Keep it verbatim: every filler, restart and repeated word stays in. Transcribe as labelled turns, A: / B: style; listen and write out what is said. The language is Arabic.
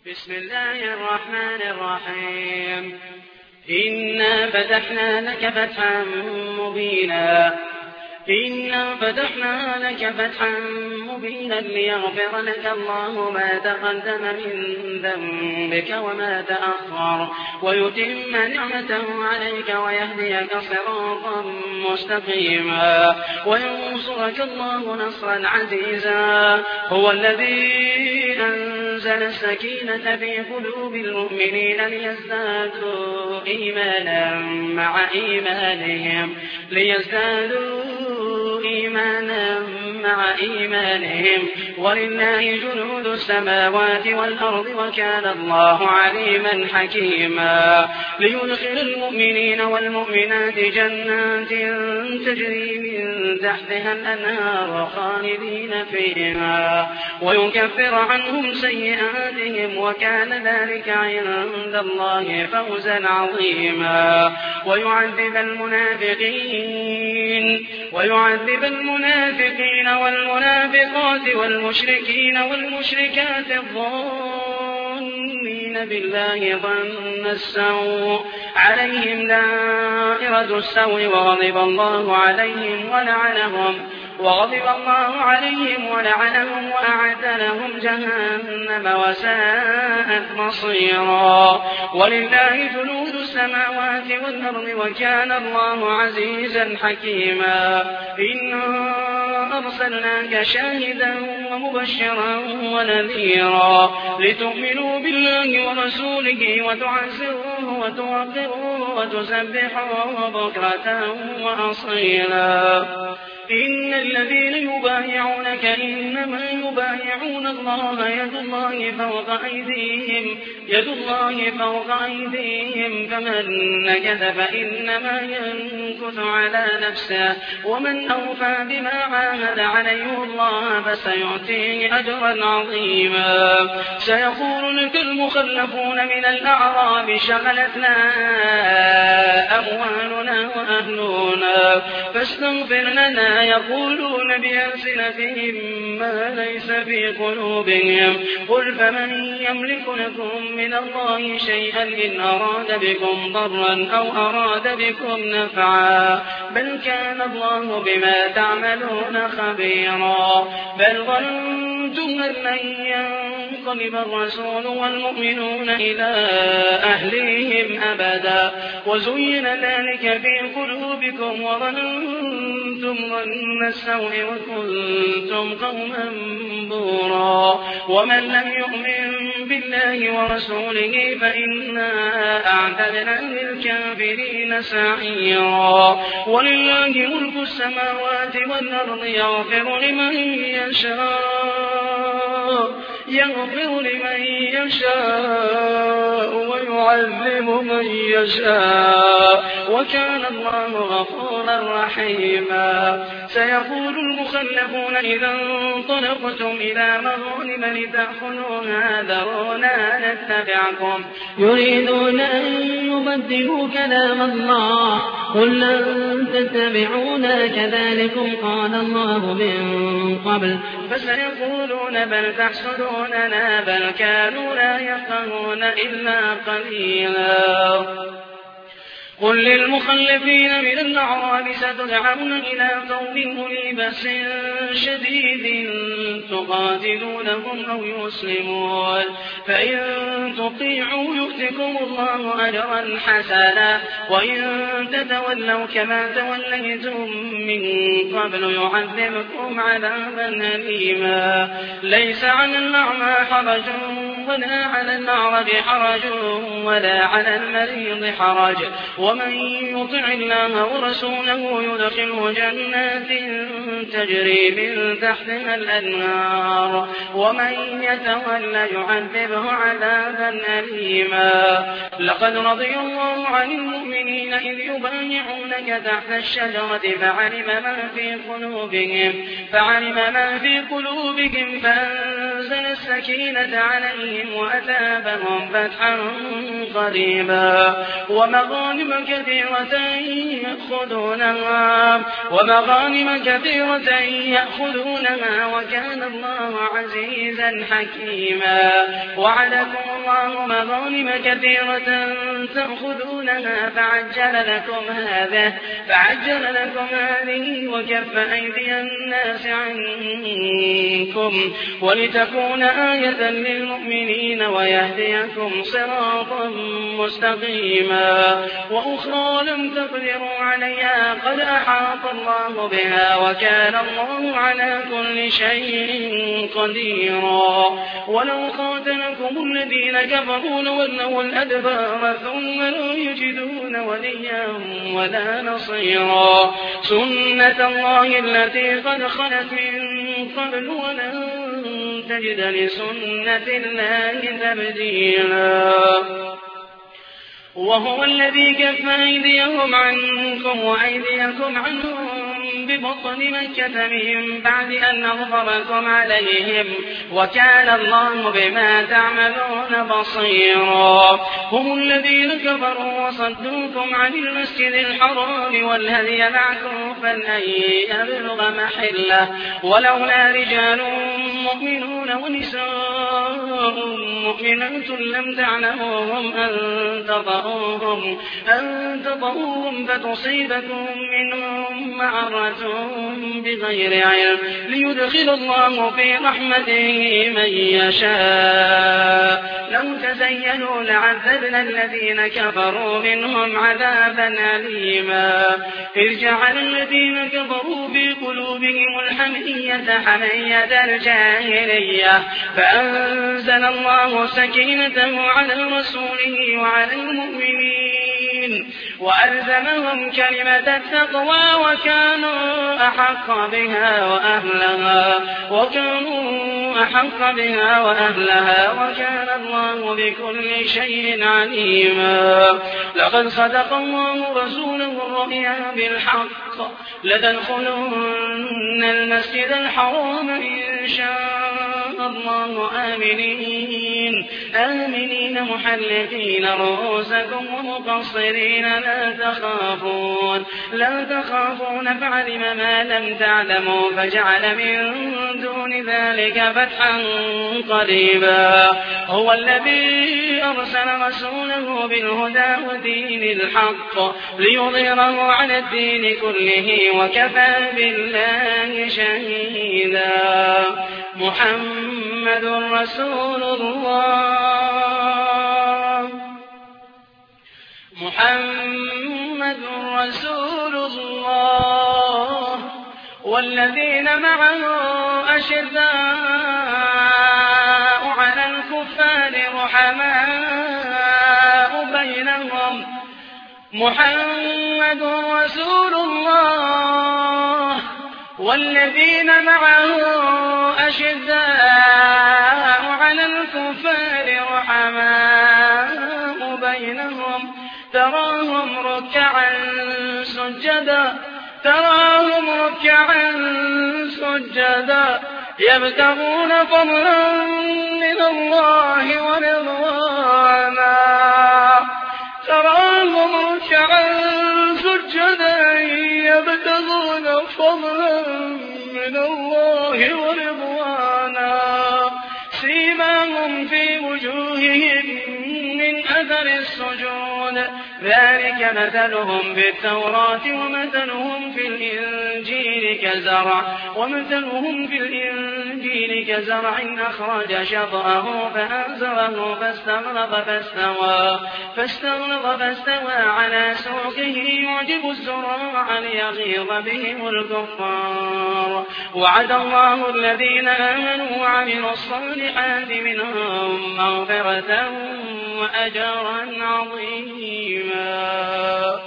A: بسم الله الرحمن الرحيم. إنا فتحنا لك فتحا مبينا إنا فتحنا لك فتحا مبينا ليغفر لك الله ما تقدم من ذنبك وما تأخر ويتم نعمته عليك ويهديك صراطا مستقيما وينصرك الله نصرا عزيزا. هو الذي أنزل السكينة في قلوب المؤمنين ليزدادوا إيمانا مع إيمانهم ليزدادوا إيمانا مع إيمانهم ولله جنود السماوات والأرض وكان الله عليما حكيما. ليدخل المؤمنين والمؤمنات جنات تجري من تحتها الأنهار خالدين فيها ويكفر عنهم سيئاتهم وكان ذلك عند الله فوزا عظيما. ويعذب المنافقين ويعذب المنافقين والمنافقات والمشركين والمشركات الظانين بالله ظن السوء عليهم دائرة السوء وغضب الله عليهم ولعنهم وغضب الله عليهم ولعنهم وأعد لهم جهنم وساءت مصيرا. ولله جنود السماوات والأرض وكان الله عزيزا حكيما. إنا أرسلناك شاهدا ومبشرا ونذيرا لتؤمنوا بالله ورسوله وتعزروه وتوقروه وتسبحوه بكرة وأصيلا. إن الذين يبايعونك إنما يبايعون الله يد الله فوق أيديهم يد الله فوق أيديهم فمن نكث فإنما ينكث على نفسه ومن أوفى بما عاهد عليه الله فسيؤتيه أجرا عظيما. سيقول لك المخلفون من الأعراب شغلتنا أموالنا وأهلنا فاستغفر لنا يقولون بألسنتهم ما ليس في قلوبهم قل فمن يملك لكم من الله شيئا إن أراد بكم ضرا أو أراد بكم نفعا بل كان الله بما تعملون خبيرا. بل ظننتم أن لن ينقلب الرسول والمؤمنون إلى أهليهم أبدا وزين ذلك في قلوبكم وظننتم ظن السوء وكنتم قوما بورا. ومن لم يؤمن بالله ورسوله فإنا أعتدنا للكافرين سعيرا. ولله ملك السماوات والأرض يغفر لمن يشاء يغفر لمن يشاء ويعذب من يشاء وكان الله غفورا رحيما. سيقول المخلفون إذا انطلقتم إلى مغانم لتأخذوها ذرونا نتبعكم يريدون أن يبدلوا كلام الله قل لن تتبعونا كذلكم قال الله من قبل فسيقولون بل تحسدوننا بل كانوا لا يفقهون إلا قليلا. قل للمخلفين من الأعراب ستدعون إلى قوم أولي بأس شديد تقاتلونهم أو يسلمون فإن تطيعوا يؤتكم الله أجرا حسنا وإن تتولوا كما توليتم من قبل يعذبكم عذابا أليما. ليس على الأعمى حرج ولا على الأعرج حرج ولا على المريض حرج ومن يطع الله ورسوله يدخله جنات تجري من تحتها الأنهار ومن يتولى يعذبه عذابا أليما. لقد رضي الله عن المؤمنين إذ يبايعونك تحت الشجرة فعلم ما في قلوبهم فعلم ما في قلوبهم فأنزل فأنزل السكينة عليهم وأثابهم فتحا قريبا ومغانم كثيرة يأخذونها ومغانم كثيرة يأخذونها وكان الله عزيزا حكيما وعدكم الله مغانم كثيرة تأخذونها فعجل لكم هذا فعجل لكم هذه وكف أيدي الناس عنكم ولتكون آية للمؤمنين ويهديكم صراطا مستقيما وأخرى لم تقدروا عليها قد أحاط الله بها وكان الله على كل شيء قديرا ولو قاتلكم الذين كفروا لولوا الأدبار ثم لا يجدون وليا ولا نصيرا سنة الله التي قد خلت من قبل ولن تجد لسنة الله تبديلا وهو الذي كف أيديهم عنكم وأيديكم عنهم ببطن مكة من بعد أن أظفركم عليهم وكان الله بما تعملون بصيرا هم الذين كفروا وصدوكم عن المسجد الحرام والهدي معكوفا أن يبلغ محله ولولا رجال مؤمنون ونساء مؤمنات لم تعلموهم أن تطؤوهم أن تطؤوهم فتصيبكم منهم معرة بغير علم ليدخل الله في رحمته من يشاء لو تزينوا لعذبنا الذين كفروا منهم عذابا أليما إذ جعل الذين كفروا في قلوبهم الحمية حمية الجاهلية فأنزل الله سكينته على رسوله وعلى المؤمنين وألزمهم كلمة التقوى وكانوا أحق بها وأهلها وكانوا أحق بها وأهلها وكان الله بكل شيء عليما لقد صدق الله رسوله الرؤيا بالحق لتدخلن المسجد الحرام إن شاء الله آمنين آمنين محلقين رؤوسكم ومقصرين لا تخافون لا تخافون فعلم ما لم تعلموا فجعل من دون ذلك فتحا قريبا هو الذي أرسل رسوله بالهدى ودين الحق ليظهره على الدين كله وكفى بالله شهيدا محمد رسول الله محمد رسول الله والذين معه أشداء على الكفار رحماء بينهم محمد رسول الله والذين معه أشداء على الكفار رحماء بينهم تراهم ركعا سجدا تراهم ركعا سجدا يبتغون فضلا من الله ورضوانا تراهم ركعا سجدا يبتغون فضلا من الله ورضوانا سيماهم في وجوههم من أثر السجود ذلك مثلهم بالتوراة ومثلهم في الإنجيل كزرع ومثلهم في الإنجيل كزرع أخرج شطأه فأزره فاستغلظ فاستوى فاستغلظ فاستوى على سوقه يعجب الزراع ليغيظ بهم الكفار وعد الله الذين آمنوا وعملوا الصالحات منهم مغفرة وأجرا عظيما